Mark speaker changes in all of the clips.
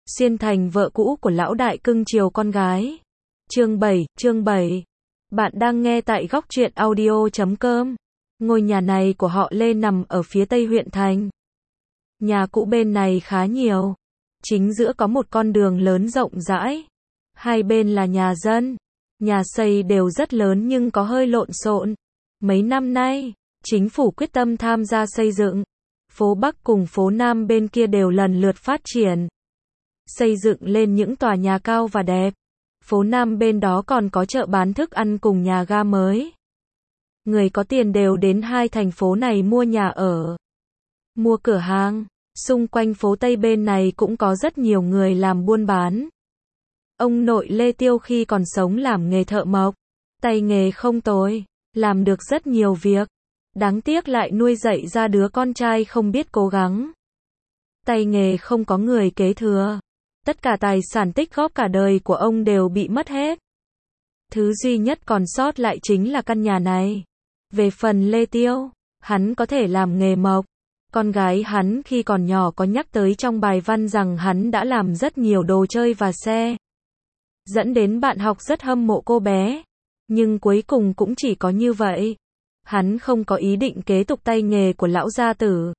Speaker 1: xuyên thành vợ cũ của lão đại cưng chiều con gái. Chương 7. Bạn đang nghe tại góc truyện audio.com. Ngôi nhà này của họ Lê nằm ở phía tây huyện thành. Nhà cũ bên này khá nhiều. Chính giữa có một con đường lớn rộng rãi. Hai bên là nhà dân. Nhà xây đều rất lớn nhưng có hơi lộn xộn. Mấy năm nay, chính phủ quyết tâm tham gia xây dựng. Phố Bắc cùng phố Nam bên kia đều lần lượt phát triển. Xây dựng lên những tòa nhà cao và đẹp. Phố Nam bên đó còn có chợ bán thức ăn cùng nhà ga mới. Người có tiền đều đến hai thành phố này mua nhà ở, mua cửa hàng. Xung quanh phố Tây bên này cũng có rất nhiều người làm buôn bán. Ông nội Lê Tiêu khi còn sống làm nghề thợ mộc. Tay nghề không tồi, làm được rất nhiều việc. Đáng tiếc lại nuôi dạy ra đứa con trai không biết cố gắng. Tay nghề không có người kế thừa. Tất cả tài sản tích góp cả đời của ông đều bị mất hết. Thứ duy nhất còn sót lại chính là căn nhà này. Về phần Lê Tiêu, hắn có thể làm nghề mộc. Con gái hắn khi còn nhỏ có nhắc tới trong bài văn rằng hắn đã làm rất nhiều đồ chơi và xe. Dẫn đến bạn học rất hâm mộ cô bé. Nhưng cuối cùng cũng chỉ có như vậy. Hắn không có ý định kế tục tay nghề của lão gia tử.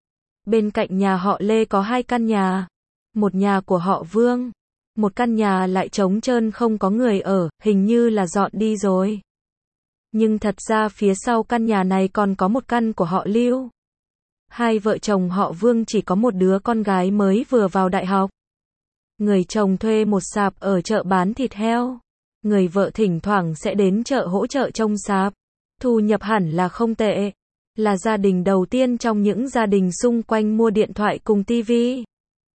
Speaker 1: Bên cạnh nhà họ Lê có hai căn nhà. Một nhà của họ Vương. Một căn nhà lại trống trơn không có người ở, hình như là dọn đi rồi. Nhưng thật ra phía sau căn nhà này còn có một căn của họ Lưu. Hai vợ chồng họ Vương chỉ có một đứa con gái mới vừa vào đại học. Người chồng thuê một sạp ở chợ bán thịt heo. Người vợ thỉnh thoảng sẽ đến chợ hỗ trợ trông sạp. Thu nhập hẳn là không tệ. Là gia đình đầu tiên trong những gia đình xung quanh mua điện thoại cùng tivi.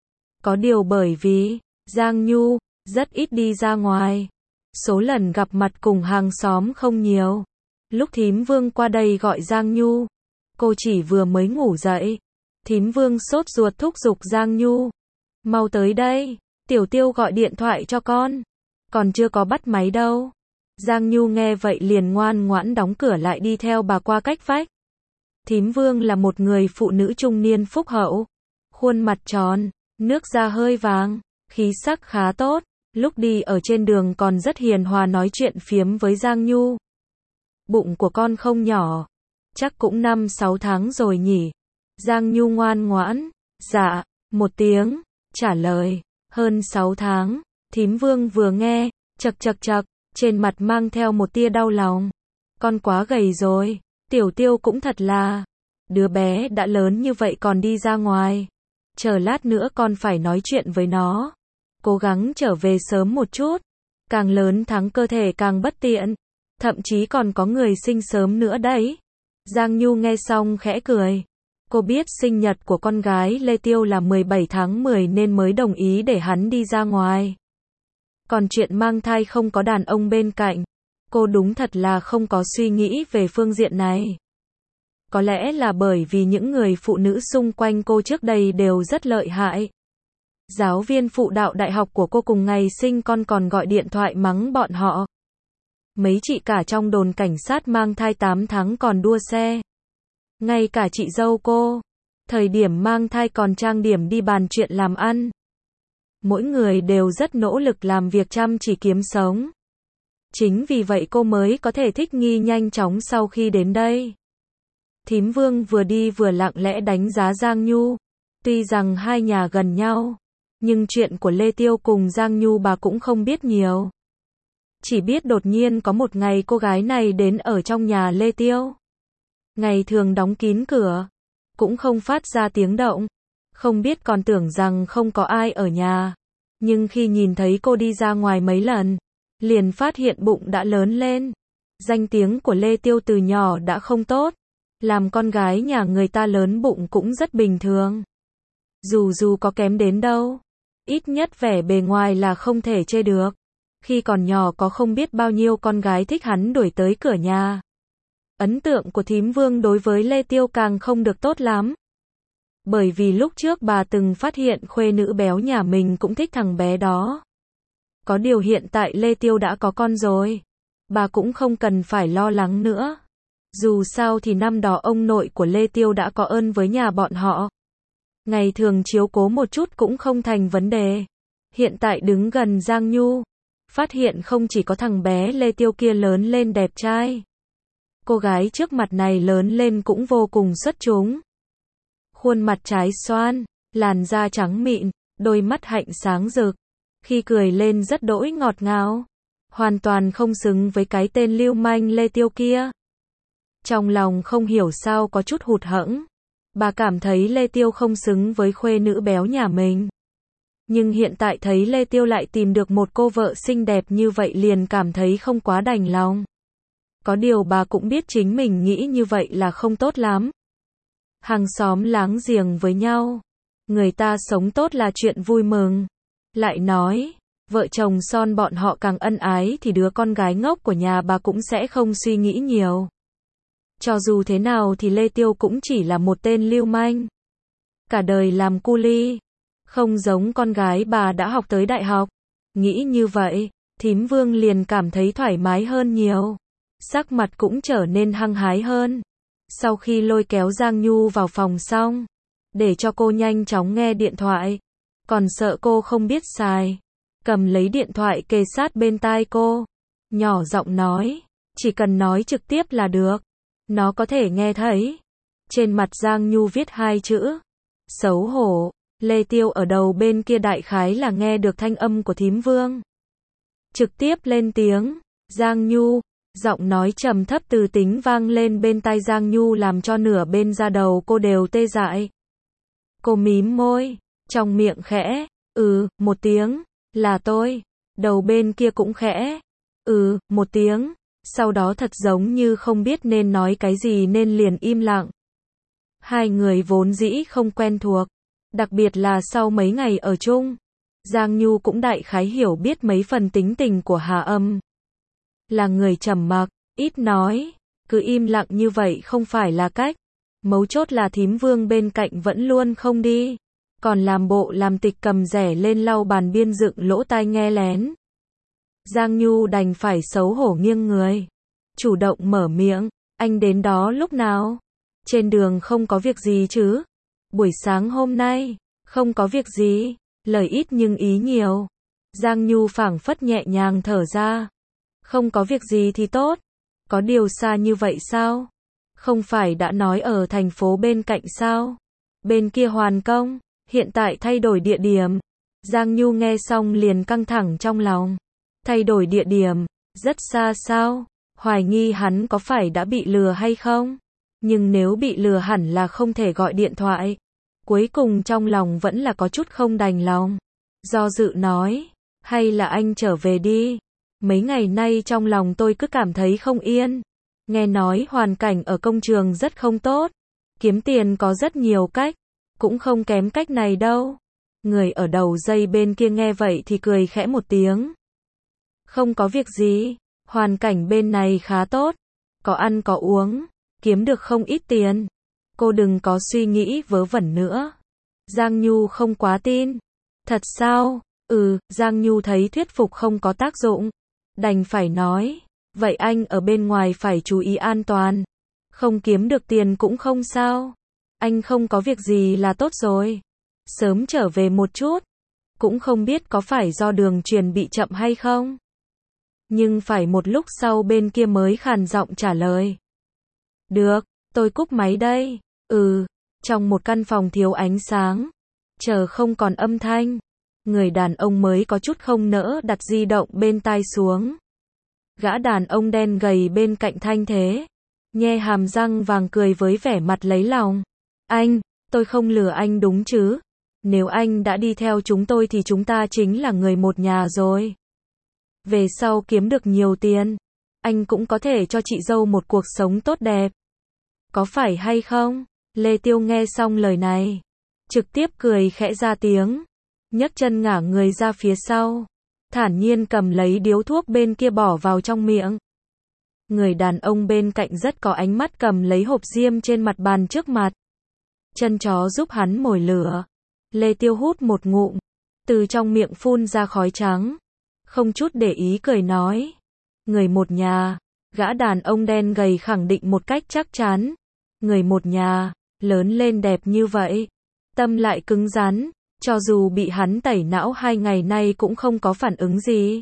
Speaker 1: Có điều bởi vì Giang Nhu rất ít đi ra ngoài. Số lần gặp mặt cùng hàng xóm không nhiều. Lúc thím Vương qua đây gọi Giang Nhu, cô chỉ vừa mới ngủ dậy. Thím Vương sốt ruột thúc giục Giang Nhu. Mau tới đây, Tiểu Tiêu gọi điện thoại cho con. Còn chưa có bắt máy đâu. Giang Nhu nghe vậy liền ngoan ngoãn đóng cửa lại đi theo bà qua cách vách. Thím Vương là một người phụ nữ trung niên phúc hậu. Khuôn mặt tròn, nước da hơi vàng, khí sắc khá tốt. Lúc đi ở trên đường còn rất hiền hòa nói chuyện phiếm với Giang Nhu. Bụng của con không nhỏ. Chắc cũng 5-6 tháng rồi nhỉ. Giang Nhu ngoan ngoãn. Dạ, một tiếng. Trả lời. Hơn 6 tháng. Thím Vương vừa nghe. Chậc chậc chậc. Trên mặt mang theo một tia đau lòng. Con quá gầy rồi. Tiểu Tiêu cũng thật là. Đứa bé đã lớn như vậy còn đi ra ngoài. Chờ lát nữa con phải nói chuyện với nó. Cố gắng trở về sớm một chút. Càng lớn tháng cơ thể càng bất tiện. Thậm chí còn có người sinh sớm nữa đấy. Giang Nhu nghe xong khẽ cười. Cô biết sinh nhật của con gái Lê Tiêu là 17 tháng 10 nên mới đồng ý để hắn đi ra ngoài. Còn chuyện mang thai không có đàn ông bên cạnh, cô đúng thật là không có suy nghĩ về phương diện này. Có lẽ là bởi vì những người phụ nữ xung quanh cô trước đây đều rất lợi hại. Giáo viên phụ đạo đại học của cô cùng ngày sinh con còn gọi điện thoại mắng bọn họ. Mấy chị cả trong đồn cảnh sát mang thai 8 tháng còn đua xe. Ngay cả chị dâu cô, thời điểm mang thai còn trang điểm đi bàn chuyện làm ăn. Mỗi người đều rất nỗ lực làm việc chăm chỉ kiếm sống. Chính vì vậy cô mới có thể thích nghi nhanh chóng sau khi đến đây. Thím Vương vừa đi vừa lặng lẽ đánh giá Giang Nhu. Tuy rằng hai nhà gần nhau, nhưng chuyện của Lê Tiêu cùng Giang Nhu bà cũng không biết nhiều. Chỉ biết đột nhiên có một ngày cô gái này đến ở trong nhà Lê Tiêu. Ngày thường đóng kín cửa, cũng không phát ra tiếng động. Không biết còn tưởng rằng không có ai ở nhà. Nhưng khi nhìn thấy cô đi ra ngoài mấy lần, liền phát hiện bụng đã lớn lên. Danh tiếng của Lê Tiêu từ nhỏ đã không tốt. Làm con gái nhà người ta lớn bụng cũng rất bình thường. Dù có kém đến đâu, ít nhất vẻ bề ngoài là không thể chê được. Khi còn nhỏ có không biết bao nhiêu con gái thích hắn đuổi tới cửa nhà. Ấn tượng của thím Vương đối với Lê Tiêu càng không được tốt lắm. Bởi vì lúc trước bà từng phát hiện khuê nữ béo nhà mình cũng thích thằng bé đó. Có điều hiện tại Lê Tiêu đã có con rồi. Bà cũng không cần phải lo lắng nữa. Dù sao thì năm đó ông nội của Lê Tiêu đã có ơn với nhà bọn họ. Ngày thường chiếu cố một chút cũng không thành vấn đề. Hiện tại đứng gần Giang Nhu, phát hiện không chỉ có thằng bé Lê Tiêu kia lớn lên đẹp trai. Cô gái trước mặt này lớn lên cũng vô cùng xuất chúng. Khuôn mặt trái xoan, làn da trắng mịn, đôi mắt hạnh sáng rực. Khi cười lên rất đỗi ngọt ngào. Hoàn toàn không xứng với cái tên lưu manh Lê Tiêu kia. Trong lòng không hiểu sao có chút hụt hẫng. Bà cảm thấy Lê Tiêu không xứng với khuê nữ béo nhà mình. Nhưng hiện tại thấy Lê Tiêu lại tìm được một cô vợ xinh đẹp như vậy liền cảm thấy không quá đành lòng. Có điều bà cũng biết chính mình nghĩ như vậy là không tốt lắm. Hàng xóm láng giềng với nhau, người ta sống tốt là chuyện vui mừng. Lại nói, vợ chồng son bọn họ càng ân ái thì đứa con gái ngốc của nhà bà cũng sẽ không suy nghĩ nhiều. Cho dù thế nào thì Lê Tiêu cũng chỉ là một tên lưu manh. Cả đời làm cu li, không giống con gái bà đã học tới đại học. Nghĩ như vậy, thím Vương liền cảm thấy thoải mái hơn nhiều. Sắc mặt cũng trở nên hăng hái hơn. Sau khi lôi kéo Giang Nhu vào phòng xong, để cho cô nhanh chóng nghe điện thoại. Còn sợ cô không biết xài. Cầm lấy điện thoại kề sát bên tai cô. Nhỏ giọng nói, chỉ cần nói trực tiếp là được. Nó có thể nghe thấy. Trên mặt Giang Nhu viết 2 chữ. Xấu hổ. Lê Tiêu ở đầu bên kia đại khái là nghe được thanh âm của thím Vương. Trực tiếp lên tiếng. Giang Nhu. Giọng nói trầm thấp từ tính vang lên bên tai Giang Nhu làm cho nửa bên da đầu cô đều tê dại. Cô mím môi. Trong miệng khẽ. Một tiếng. Là tôi. Đầu bên kia cũng khẽ. Một tiếng. Sau đó thật giống như không biết nên nói cái gì nên liền im lặng. Hai người vốn dĩ không quen thuộc. Đặc biệt là sau mấy ngày ở chung. Giang Nhu cũng đại khái hiểu biết mấy phần tính tình của Hà Âm. Là người trầm mặc, ít nói. Cứ im lặng như vậy không phải là cách. Mấu chốt là thím Vương bên cạnh vẫn luôn không đi. Còn làm bộ làm tịch cầm rẻ lên lau bàn biên dựng lỗ tai nghe lén. Giang Nhu đành phải xấu hổ nghiêng người. Chủ động mở miệng, anh đến đó lúc nào? Trên đường không có việc gì chứ? Buổi sáng hôm nay, không có việc gì, lời ít nhưng ý nhiều. Giang Nhu phảng phất nhẹ nhàng thở ra. Không có việc gì thì tốt. Có điều xa như vậy sao? Không phải đã nói ở thành phố bên cạnh sao? Bên kia hoàn công, hiện tại thay đổi địa điểm. Giang Nhu nghe xong liền căng thẳng trong lòng. Thay đổi địa điểm, rất xa sao? Hoài nghi hắn có phải đã bị lừa hay không? Nhưng nếu bị lừa hẳn là không thể gọi điện thoại. Cuối cùng trong lòng vẫn là có chút không đành lòng. Do dự nói, hay là anh trở về đi. Mấy ngày nay trong lòng tôi cứ cảm thấy không yên. Nghe nói hoàn cảnh ở công trường rất không tốt. Kiếm tiền có rất nhiều cách. Cũng không kém cách này đâu. Người ở đầu dây bên kia nghe vậy thì cười khẽ một tiếng. Không có việc gì. Hoàn cảnh bên này khá tốt. Có ăn có uống. Kiếm được không ít tiền. Cô đừng có suy nghĩ vớ vẩn nữa. Giang Nhu không quá tin. Thật sao? Giang Nhu thấy thuyết phục không có tác dụng. Đành phải nói. Vậy anh ở bên ngoài phải chú ý an toàn. Không kiếm được tiền cũng không sao. Anh không có việc gì là tốt rồi. Sớm trở về một chút. Cũng không biết có phải do đường truyền bị chậm hay không. Nhưng phải một lúc sau bên kia mới khàn giọng trả lời. Được, tôi cúp máy đây. Trong một căn phòng thiếu ánh sáng. Chờ không còn âm thanh. Người đàn ông mới có chút không nỡ đặt di động bên tai xuống. Gã đàn ông đen gầy bên cạnh thanh thế. Nhe hàm răng vàng cười với vẻ mặt lấy lòng. Anh, tôi không lừa anh đúng chứ? Nếu anh đã đi theo chúng tôi thì chúng ta chính là người một nhà rồi. Về sau kiếm được nhiều tiền. Anh cũng có thể cho chị dâu một cuộc sống tốt đẹp. Có phải hay không? Lê Tiêu nghe xong lời này. Trực tiếp cười khẽ ra tiếng. Nhấc chân ngả người ra phía sau. Thản nhiên cầm lấy điếu thuốc bên kia bỏ vào trong miệng. Người đàn ông bên cạnh rất có ánh mắt cầm lấy hộp diêm trên mặt bàn trước mặt. Chân chó giúp hắn mồi lửa. Lê Tiêu hút một ngụm. Từ trong miệng phun ra khói trắng. Không chút để ý cười nói. Người một nhà. Gã đàn ông đen gầy khẳng định một cách chắc chắn. Người một nhà. Lớn lên đẹp như vậy. Tâm lại cứng rắn. Cho dù bị hắn tẩy não 2 ngày nay cũng không có phản ứng gì.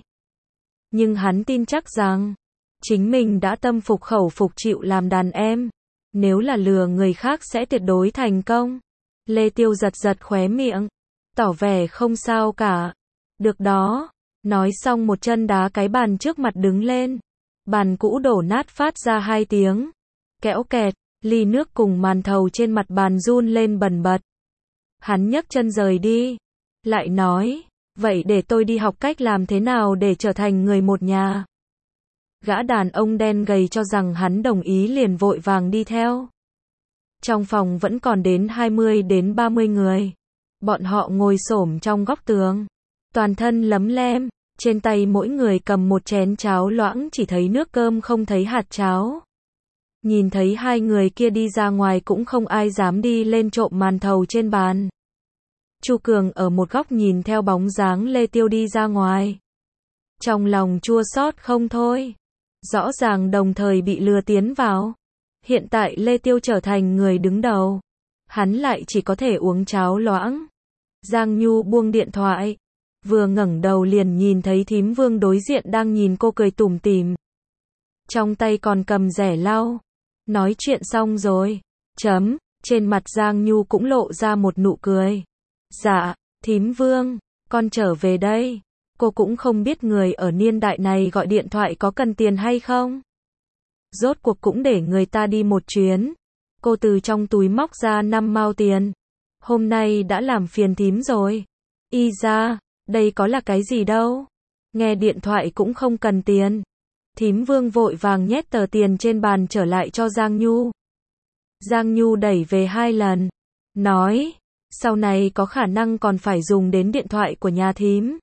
Speaker 1: Nhưng hắn tin chắc rằng, chính mình đã tâm phục khẩu phục chịu làm đàn em. Nếu là lừa người khác sẽ tuyệt đối thành công. Lê Tiêu giật giật khóe miệng, tỏ vẻ không sao cả. Được đó. Nói xong một chân đá cái bàn trước mặt đứng lên. Bàn cũ đổ nát phát ra 2 tiếng. Kẽo kẹt, ly nước cùng màn thầu trên mặt bàn run lên bần bật. Hắn nhấc chân rời đi. Lại nói, vậy để tôi đi học cách làm thế nào để trở thành người một nhà. Gã đàn ông đen gầy cho rằng hắn đồng ý liền vội vàng đi theo. Trong phòng vẫn còn đến 20 đến 30 người. Bọn họ ngồi xổm trong góc tường. Toàn thân lấm lem. Trên tay mỗi người cầm một chén cháo loãng chỉ thấy nước cơm không thấy hạt cháo. Nhìn thấy 2 người kia đi ra ngoài cũng không ai dám đi lên trộm màn thầu trên bàn. Chu Cường ở một góc nhìn theo bóng dáng Lê Tiêu đi ra ngoài. Trong lòng chua xót không thôi. Rõ ràng đồng thời bị lừa tiến vào. Hiện tại Lê Tiêu trở thành người đứng đầu. Hắn lại chỉ có thể uống cháo loãng. Giang Nhu buông điện thoại. Vừa ngẩng đầu liền nhìn thấy thím Vương đối diện đang nhìn cô cười tủm tỉm. Trong tay còn cầm rẻ lau. Nói chuyện xong rồi. Trên mặt Giang Nhu cũng lộ ra một nụ cười. Dạ, thím Vương, con trở về đây. Cô cũng không biết người ở niên đại này gọi điện thoại có cần tiền hay không. Rốt cuộc cũng để người ta đi một chuyến. Cô từ trong túi móc ra 5 mao tiền. Hôm nay đã làm phiền thím rồi. Y ra, đây có là cái gì đâu. Nghe điện thoại cũng không cần tiền. Thím Vương vội vàng nhét tờ tiền trên bàn trở lại cho Giang Nhu. Giang Nhu đẩy về 2 lần. Nói, sau này có khả năng còn phải dùng đến điện thoại của nhà thím.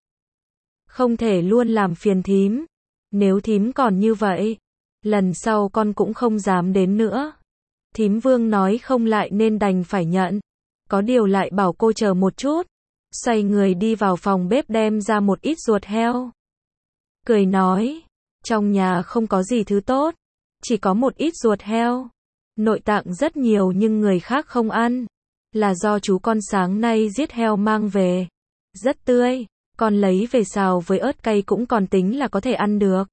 Speaker 1: Không thể luôn làm phiền thím. Nếu thím còn như vậy, lần sau con cũng không dám đến nữa. Thím Vương nói không lại nên đành phải nhận. Có điều lại bảo cô chờ một chút. Xoay người đi vào phòng bếp đem ra một ít ruột heo. Cười nói, trong nhà không có gì thứ tốt. Chỉ có một ít ruột heo. Nội tạng rất nhiều nhưng người khác không ăn. Là do chú con sáng nay giết heo mang về. Rất tươi. Con lấy về xào với ớt cay cũng còn tính là có thể ăn được.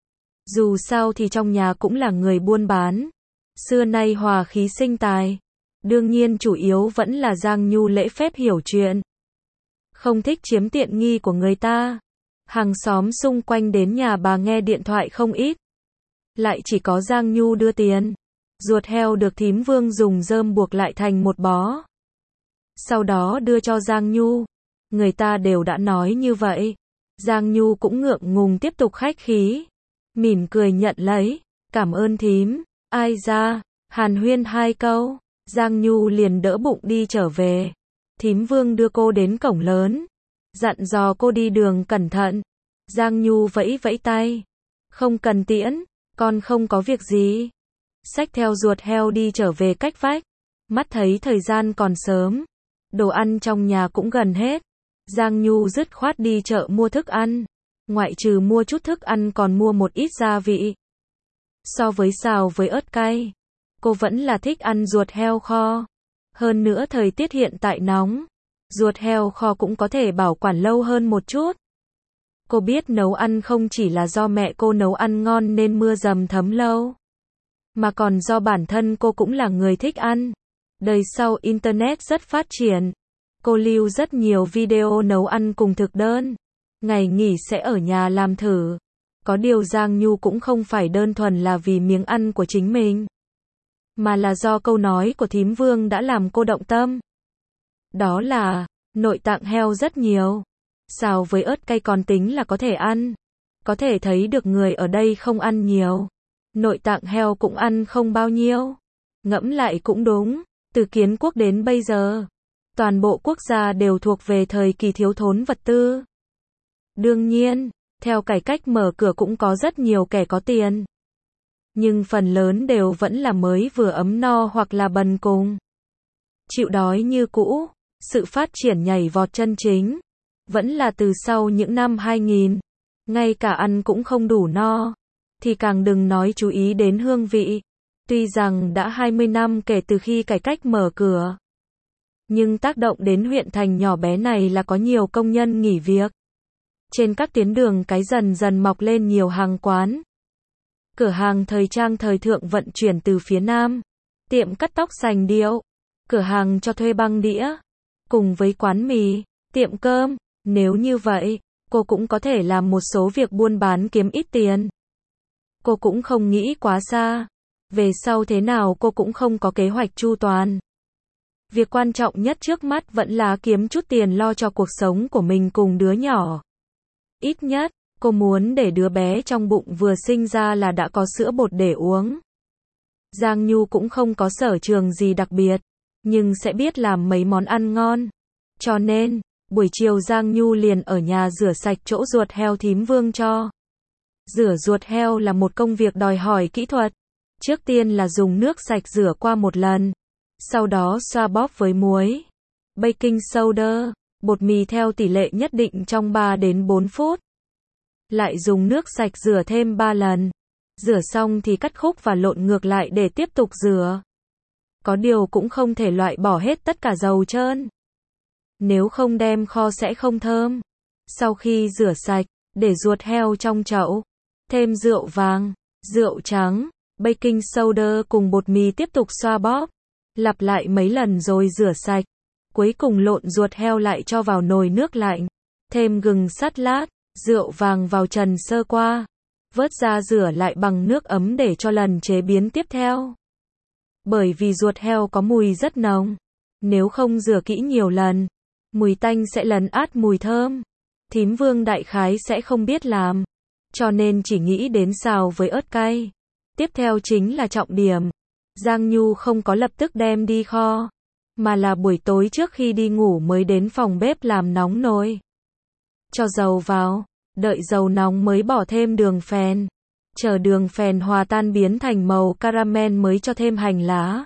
Speaker 1: Dù sao thì trong nhà cũng là người buôn bán. Xưa nay hòa khí sinh tài. Đương nhiên chủ yếu vẫn là Giang Nhu lễ phép hiểu chuyện. Không thích chiếm tiện nghi của người ta. Hàng xóm xung quanh đến nhà bà nghe điện thoại không ít. Lại chỉ có Giang Nhu đưa tiền. Ruột heo được thím Vương dùng rơm buộc lại thành một bó. Sau đó đưa cho Giang Nhu. Người ta đều đã nói như vậy. Giang Nhu cũng ngượng ngùng tiếp tục khách khí. Mỉm cười nhận lấy. Cảm ơn thím. Ai ra, hàn huyên 2 câu. Giang Nhu liền đỡ bụng đi trở về. Thím Vương đưa cô đến cổng lớn. Dặn dò cô đi đường cẩn thận. Giang Nhu vẫy vẫy tay. Không cần tiễn, con không có việc gì. Xách theo ruột heo đi trở về cách vách. Mắt thấy thời gian còn sớm. Đồ ăn trong nhà cũng gần hết. Giang Nhu dứt khoát đi chợ mua thức ăn. Ngoại trừ mua chút thức ăn còn mua một ít gia vị. So với xào với ớt cay, cô vẫn là thích ăn ruột heo kho. Hơn nữa thời tiết hiện tại nóng. Ruột heo kho cũng có thể bảo quản lâu hơn một chút. Cô biết nấu ăn không chỉ là do mẹ cô nấu ăn ngon nên mưa dầm thấm lâu. Mà còn do bản thân cô cũng là người thích ăn. Đời sau Internet rất phát triển. Cô lưu rất nhiều video nấu ăn cùng thực đơn. Ngày nghỉ sẽ ở nhà làm thử. Có điều Giang Nhu cũng không phải đơn thuần là vì miếng ăn của chính mình. Mà là do câu nói của thím Vương đã làm cô động tâm. Đó là, nội tạng heo rất nhiều. Xào với ớt cay còn tính là có thể ăn. Có thể thấy được người ở đây không ăn nhiều. Nội tạng heo cũng ăn không bao nhiêu. Ngẫm lại cũng đúng. Từ kiến quốc đến bây giờ, toàn bộ quốc gia đều thuộc về thời kỳ thiếu thốn vật tư. Đương nhiên, theo cải cách mở cửa cũng có rất nhiều kẻ có tiền. Nhưng phần lớn đều vẫn là mới vừa ấm no hoặc là bần cùng. Chịu đói như cũ, sự phát triển nhảy vọt chân chính. Vẫn là từ sau những năm 2000. Ngay cả ăn cũng không đủ no. Thì càng đừng nói chú ý đến hương vị. Tuy rằng đã 20 năm kể từ khi cải cách mở cửa. Nhưng tác động đến huyện thành nhỏ bé này là có nhiều công nhân nghỉ việc. Trên các tuyến đường cái dần dần mọc lên nhiều hàng quán. Cửa hàng thời trang thời thượng vận chuyển từ phía Nam. Tiệm cắt tóc sành điệu. Cửa hàng cho thuê băng đĩa. Cùng với quán mì, tiệm cơm. Nếu như vậy, cô cũng có thể làm một số việc buôn bán kiếm ít tiền. Cô cũng không nghĩ quá xa. Về sau thế nào cô cũng không có kế hoạch chu toàn. Việc quan trọng nhất trước mắt vẫn là kiếm chút tiền lo cho cuộc sống của mình cùng đứa nhỏ. Ít nhất, cô muốn để đứa bé trong bụng vừa sinh ra là đã có sữa bột để uống. Giang Nhu cũng không có sở trường gì đặc biệt, nhưng sẽ biết làm mấy món ăn ngon. Cho nên, buổi chiều Giang Nhu liền ở nhà rửa sạch chỗ ruột heo thím Vương cho. Rửa ruột heo là một công việc đòi hỏi kỹ thuật. Trước tiên là dùng nước sạch rửa qua một lần. Sau đó xoa bóp với muối, baking soda, bột mì theo tỷ lệ nhất định trong 3 đến 4 phút. Lại dùng nước sạch rửa thêm 3 lần. Rửa xong thì cắt khúc và lộn ngược lại để tiếp tục rửa. Có điều cũng không thể loại bỏ hết tất cả dầu trơn. Nếu không đem kho sẽ không thơm. Sau khi rửa sạch, để ruột heo trong chậu. Thêm rượu vàng, rượu trắng, baking soda cùng bột mì tiếp tục xoa bóp. Lặp lại mấy lần rồi rửa sạch. Cuối cùng lộn ruột heo lại cho vào nồi nước lạnh. Thêm gừng sắt lát, rượu vàng vào trần sơ qua. Vớt ra rửa lại bằng nước ấm để cho lần chế biến tiếp theo. Bởi vì ruột heo có mùi rất nồng. Nếu không rửa kỹ nhiều lần, mùi tanh sẽ lấn át mùi thơm. Thím Vương đại khái sẽ không biết làm. Cho nên chỉ nghĩ đến xào với ớt cay. Tiếp theo chính là trọng điểm. Giang Nhu không có lập tức đem đi kho, mà là buổi tối trước khi đi ngủ mới đến phòng bếp làm nóng nồi. Cho dầu vào, đợi dầu nóng mới bỏ thêm đường phèn. Chờ đường phèn hòa tan biến thành màu caramel mới cho thêm hành lá,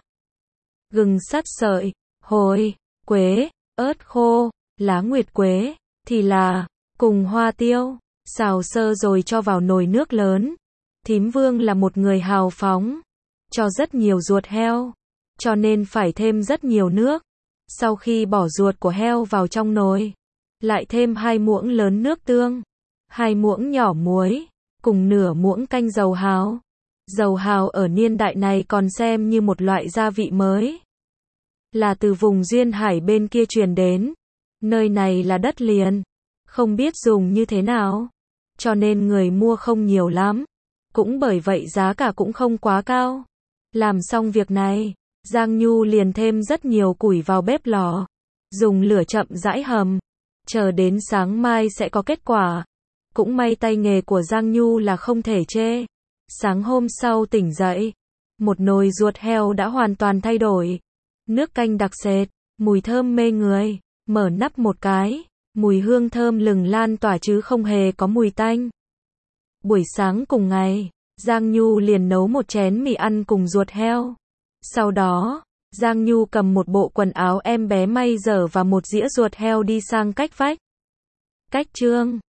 Speaker 1: gừng sắt sợi, hồi, quế, ớt khô, lá nguyệt quế, thì là, cùng hoa tiêu. Xào sơ rồi cho vào nồi nước lớn. Thím Vương là một người hào phóng. Cho rất nhiều ruột heo, cho nên phải thêm rất nhiều nước. Sau khi bỏ ruột của heo vào trong nồi, lại thêm 2 muỗng lớn nước tương, 2 muỗng nhỏ muối, cùng nửa muỗng canh dầu hào. Dầu hào ở niên đại này còn xem như một loại gia vị mới. Là từ vùng duyên hải bên kia truyền đến. Nơi này là đất liền, không biết dùng như thế nào, cho nên người mua không nhiều lắm. Cũng bởi vậy giá cả cũng không quá cao. Làm xong việc này, Giang Nhu liền thêm rất nhiều củi vào bếp lò. Dùng lửa chậm rãi hầm. Chờ đến sáng mai sẽ có kết quả. Cũng may tay nghề của Giang Nhu là không thể chê. Sáng hôm sau tỉnh dậy, một nồi ruột heo đã hoàn toàn thay đổi. Nước canh đặc sệt, mùi thơm mê người. Mở nắp một cái, mùi hương thơm lừng lan tỏa chứ không hề có mùi tanh. Buổi sáng cùng ngày, Giang Nhu liền nấu một chén mì ăn cùng ruột heo. Sau đó, Giang Nhu cầm một bộ quần áo em bé may dở và một dĩa ruột heo đi sang cách vách. Cách Trương